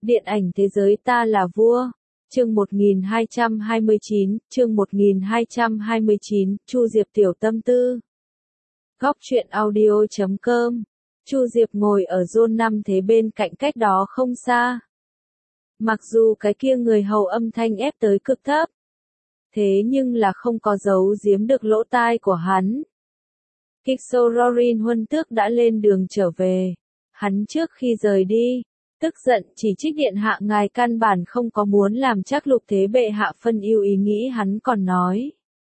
Điện ảnh thế giới ta là vua. Chương 1229, Chu Diệp tiểu tâm tư. Góc truyện audio.com. Chu Diệp ngồi ở Zone 5 thế bên cạnh cách đó không xa. Mặc dù cái kia người hầu âm thanh ép tới cực thấp, thế nhưng là không có giấu giếm được lỗ tai của hắn. Kixorin Huân Tước đã lên đường trở về. Hắn trước khi rời đi, tức giận chỉ trích điện hạ ngài căn bản không có muốn làm chắc lục thế bệ hạ phân ưu ý nghĩ, hắn còn nói.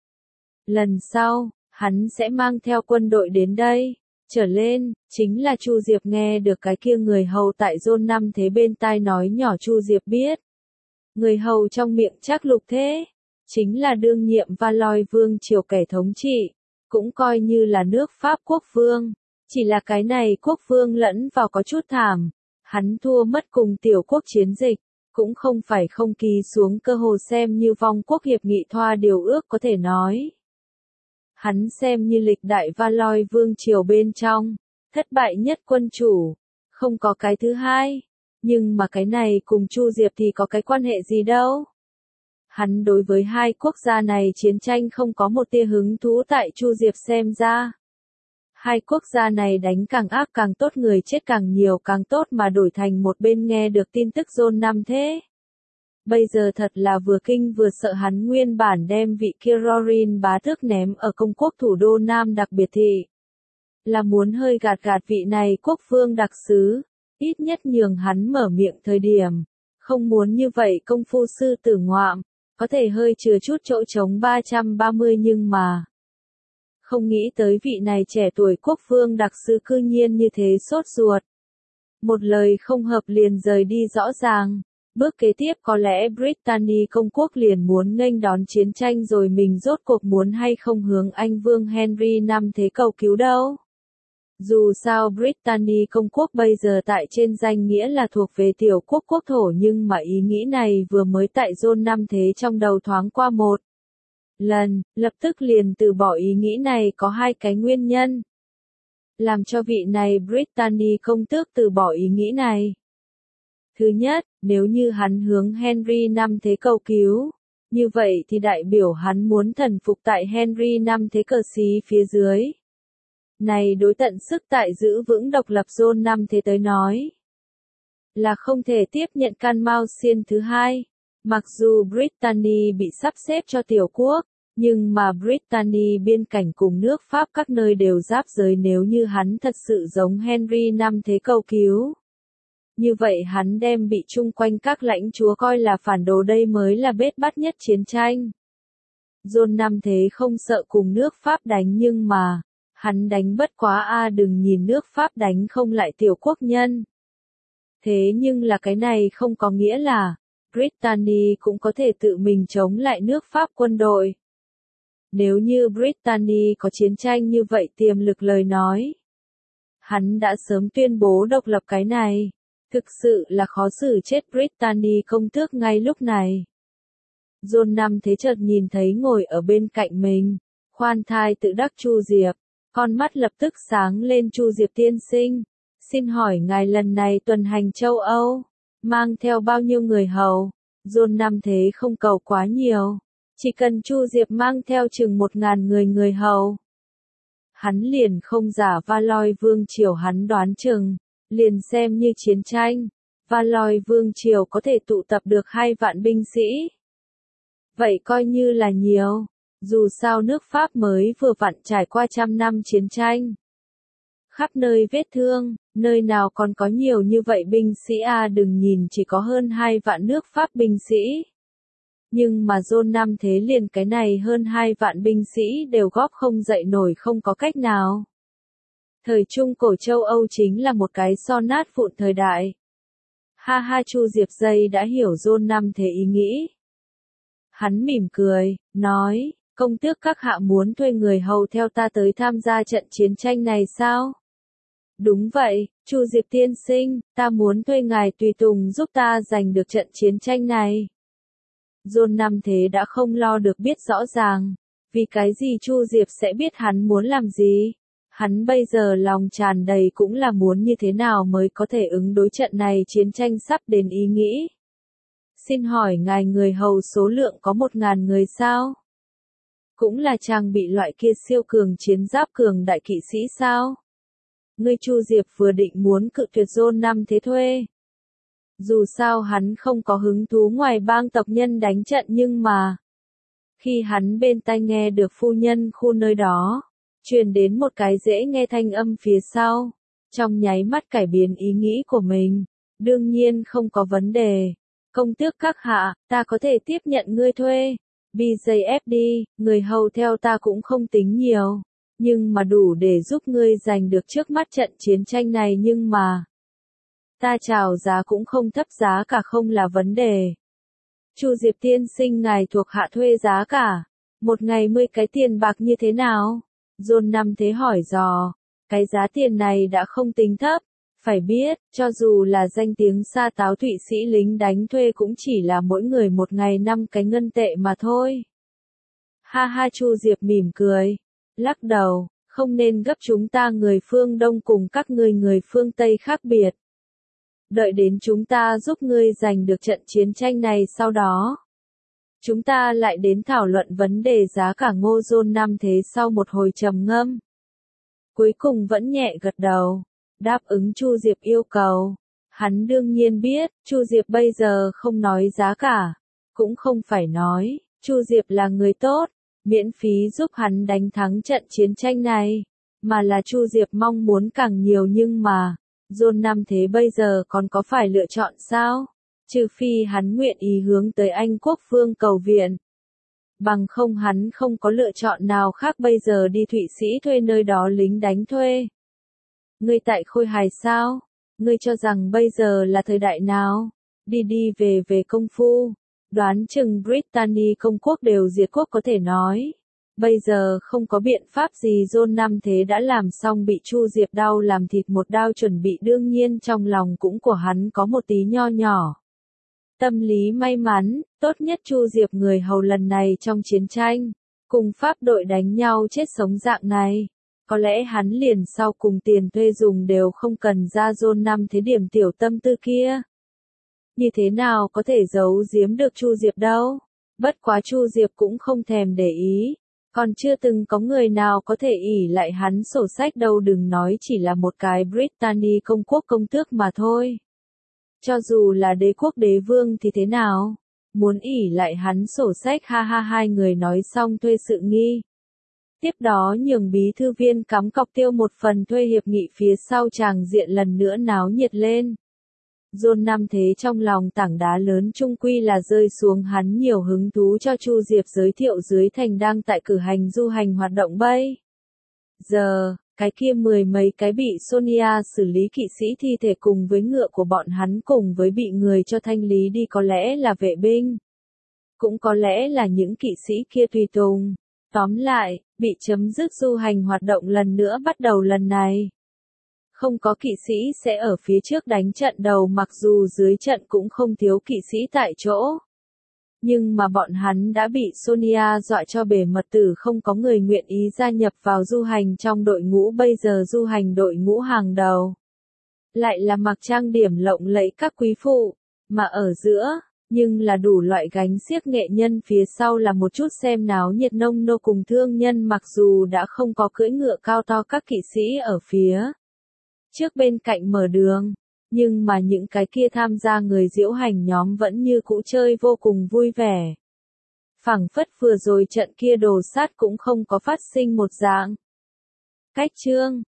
Lần sau, hắn sẽ mang theo quân đội đến đây. Trở lên, chính là Chu Diệp nghe được cái kia người hầu tại Zone 5 thế bên tai nói nhỏ. Chu Diệp biết. Người hầu trong miệng chắc lục thế, chính là đương nhiệm Valois vương triều kẻ thống trị, cũng coi như là nước Pháp quốc vương. Chỉ là cái này quốc vương lẫn vào có chút thảm. Hắn thua mất cùng tiểu quốc chiến dịch, cũng không phải không ký xuống cơ hồ xem như vong quốc hiệp nghị thoa điều ước có thể nói. Hắn xem như lịch đại Valois vương triều bên trong, thất bại nhất quân chủ, không có cái thứ hai. Nhưng mà cái này cùng Chu Diệp thì có cái quan hệ gì đâu. Hắn đối với hai quốc gia này chiến tranh không có một tia hứng thú tại Chu Diệp xem ra. Hai quốc gia này đánh càng ác càng tốt, người chết càng nhiều càng tốt, mà đổi thành một bên nghe được tin tức Zone 5 thế. Bây giờ thật là vừa kinh vừa sợ. Hắn nguyên bản đem vị kia Rorin bá tước ném ở công quốc thủ đô Nam đặc biệt thị. Là muốn hơi gạt vị này quốc vương đặc sứ, ít nhất nhường hắn mở miệng thời điểm. Không muốn như vậy công phu sư tử ngoạm, có thể hơi chừa chút chỗ trống 330, nhưng mà không nghĩ tới vị này trẻ tuổi quốc vương đặc sứ cư nhiên như thế sốt ruột. Một lời không hợp liền rời đi rõ ràng. Bước kế tiếp có lẽ Brittany công quốc liền muốn nghênh đón chiến tranh rồi, mình rốt cuộc muốn hay không hướng Anh vương Henry V thế cầu cứu đâu. Dù sao Brittany công quốc bây giờ tại trên danh nghĩa là thuộc về tiểu quốc quốc thổ, nhưng mà ý nghĩ này vừa mới tại Zone 5 thế trong đầu thoáng qua một lần, lập tức liền từ bỏ ý nghĩ này. Có hai cái nguyên nhân làm cho vị này Brittany công tước từ bỏ ý nghĩ này. Thứ nhất, nếu như hắn hướng Henry V thế cầu cứu, như vậy thì đại biểu hắn muốn thần phục tại Henry V thế cờ xí phía dưới. Này đối tận sức tại giữ vững độc lập Zone 5 thế tới nói, là không thể tiếp nhận can Mao Xiên thứ hai. Mặc dù Brittany bị sắp xếp cho tiểu quốc, nhưng mà Brittany biên cảnh cùng nước Pháp các nơi đều giáp giới, nếu như hắn thật sự giống Henry V thế cầu cứu, như vậy hắn đem bị chung quanh các lãnh chúa coi là phản đồ, đây mới là bết bát nhất chiến tranh. Zone 5 thế không sợ cùng nước Pháp đánh, nhưng mà hắn đánh bất quá đừng nhìn nước Pháp đánh không lại tiểu quốc nhân. Thế nhưng là cái này không có nghĩa là Brittany cũng có thể tự mình chống lại nước Pháp quân đội. Nếu như Brittany có chiến tranh như vậy tiềm lực lời nói, hắn đã sớm tuyên bố độc lập. Cái này thực sự là khó xử chết Brittany công tước ngay lúc này. Zone 5 thế chợt nhìn thấy ngồi ở bên cạnh mình, khoan thai tự đắc Chu Diệp, con mắt lập tức sáng lên. Chu Diệp tiên sinh, xin hỏi ngài lần này tuần hành châu Âu, mang theo bao nhiêu người hầu? Zone 5 thế không cầu quá nhiều, chỉ cần Chu Diệp mang theo chừng 1000 người hầu. Hắn liền không giả Valois vương triều, hắn đoán chừng liền xem như chiến tranh, Valois vương triều có thể tụ tập được 2 vạn binh sĩ. Vậy coi như là nhiều, dù sao nước Pháp mới vừa vặn trải qua 100 năm chiến tranh. Khắp nơi vết thương, nơi nào còn có nhiều như vậy binh sĩ đừng nhìn chỉ có hơn 2 vạn nước Pháp binh sĩ. Nhưng mà Zone 5 thế liền cái này hơn 2 vạn binh sĩ đều góp không dậy nổi, không có cách nào. Thời Trung Cổ châu Âu chính là một cái so nát vụn thời đại. Ha ha, Chu Diệp dây đã hiểu Zone 5 thế ý nghĩ. Hắn mỉm cười, nói, công tước các hạ muốn thuê người hầu theo ta tới tham gia trận chiến tranh này sao? Đúng vậy, Chu Diệp tiên sinh, ta muốn thuê ngài tùy tùng giúp ta giành được trận chiến tranh này. Zone 5 thế đã không lo được biết rõ ràng, vì cái gì Chu Diệp sẽ biết hắn muốn làm gì. Hắn bây giờ lòng tràn đầy cũng là muốn như thế nào mới có thể ứng đối trận này chiến tranh sắp đến ý nghĩ. Xin hỏi ngài người hầu số lượng có 1.000 người sao? Cũng là trang bị loại kia siêu cường chiến giáp cường đại kỵ sĩ sao? Ngươi Chu Diệp vừa định muốn cự tuyệt John năm thế thuê. Dù sao hắn không có hứng thú ngoài bang tộc nhân đánh trận nhưng mà. Khi hắn bên tai nghe được phu nhân khu nơi đó, truyền đến một cái dễ nghe thanh âm phía sau, trong nháy mắt cải biến ý nghĩ của mình. Đương nhiên không có vấn đề. Công tước các hạ, ta có thể tiếp nhận ngươi thuê. BJFD, người hầu theo ta cũng không tính nhiều, nhưng mà đủ để giúp ngươi giành được trước mắt trận chiến tranh này nhưng mà. Ta chào giá cũng không thấp giá cả không là vấn đề. Chu Diệp tiên sinh ngài thuộc hạ thuê giá cả. Một ngày 10 cái tiền bạc như thế nào? John năm thế hỏi dò. Cái giá tiền này đã không tính thấp. Phải biết, cho dù là danh tiếng xa táo Thụy Sĩ lính đánh thuê cũng chỉ là mỗi người một ngày 5 cái ngân tệ mà thôi. Ha ha Chu Diệp mỉm cười. Lắc đầu, không nên gấp chúng ta người phương Đông cùng các ngươi người phương Tây khác biệt. Đợi đến chúng ta giúp ngươi giành được trận chiến tranh này sau đó. Chúng ta lại đến thảo luận vấn đề giá cả Ngô John năm thế sau một hồi trầm ngâm. Cuối cùng vẫn nhẹ gật đầu. Đáp ứng Chu Diệp yêu cầu. Hắn đương nhiên biết, Chu Diệp bây giờ không nói giá cả. Cũng không phải nói, Chu Diệp là người tốt, miễn phí giúp hắn đánh thắng trận chiến tranh này. Mà là Chu Diệp mong muốn càng nhiều nhưng mà, John năm thế bây giờ còn có phải lựa chọn sao? Trừ phi hắn nguyện ý hướng tới Anh quốc phương cầu viện. Bằng không hắn không có lựa chọn nào khác bây giờ đi Thụy Sĩ thuê nơi đó lính đánh thuê. Ngươi tại Khôi Hài sao? Ngươi cho rằng bây giờ là thời đại nào? Đi đi về công phu. Đoán chừng Brittany công quốc đều diệt quốc có thể nói. Bây giờ không có biện pháp gì John năm thế đã làm xong bị Chu Diệp đau làm thịt một đao chuẩn bị đương nhiên trong lòng cũng của hắn có một tí nho nhỏ. Tâm lý may mắn, tốt nhất Chu Diệp người hầu lần này trong chiến tranh, cùng Pháp đội đánh nhau chết sống dạng này. Có lẽ hắn liền sau cùng tiền thuê dùng đều không cần ra John năm thế điểm tiểu tâm tư kia. Như thế nào có thể giấu giếm được Chu Diệp đâu. Bất quá Chu Diệp cũng không thèm để ý. Còn chưa từng có người nào có thể ỷ lại hắn sổ sách đâu đừng nói chỉ là một cái Brittany công quốc công tước mà thôi. Cho dù là đế quốc đế vương thì thế nào? Muốn ỷ lại hắn sổ sách ha ha hai người nói xong thuê sự nghi. Tiếp đó nhường bí thư viên cắm cọc tiêu một phần thuê hiệp nghị phía sau tràng diện lần nữa náo nhiệt lên. John năm thế trong lòng tảng đá lớn chung quy là rơi xuống hắn nhiều hứng thú cho Chu Diệp giới thiệu dưới thành đang tại cử hành du hành hoạt động bây. Giờ, cái kia 10 mấy cái bị Sonia xử lý kỵ sĩ thi thể cùng với ngựa của bọn hắn cùng với bị người cho thanh lý đi có lẽ là vệ binh. Cũng có lẽ là những kỵ sĩ kia tùy tùng. Tóm lại, bị chấm dứt du hành hoạt động lần nữa bắt đầu lần này. Không có kỵ sĩ sẽ ở phía trước đánh trận đầu mặc dù dưới trận cũng không thiếu kỵ sĩ tại chỗ. Nhưng mà bọn hắn đã bị Sonia dọa cho bể mật tử không có người nguyện ý gia nhập vào du hành trong đội ngũ bây giờ du hành đội ngũ hàng đầu. Lại là mặc trang điểm lộng lẫy các quý phụ, mà ở giữa, nhưng là đủ loại gánh xiếc nghệ nhân phía sau là một chút xem náo nhiệt nông nô cùng thương nhân mặc dù đã không có cưỡi ngựa cao to các kỵ sĩ ở phía trước bên cạnh mở đường, nhưng mà những cái kia tham gia người diễu hành nhóm vẫn như cũ chơi vô cùng vui vẻ. Phảng phất vừa rồi trận kia đồ sát cũng không có phát sinh một dạng. Cách chương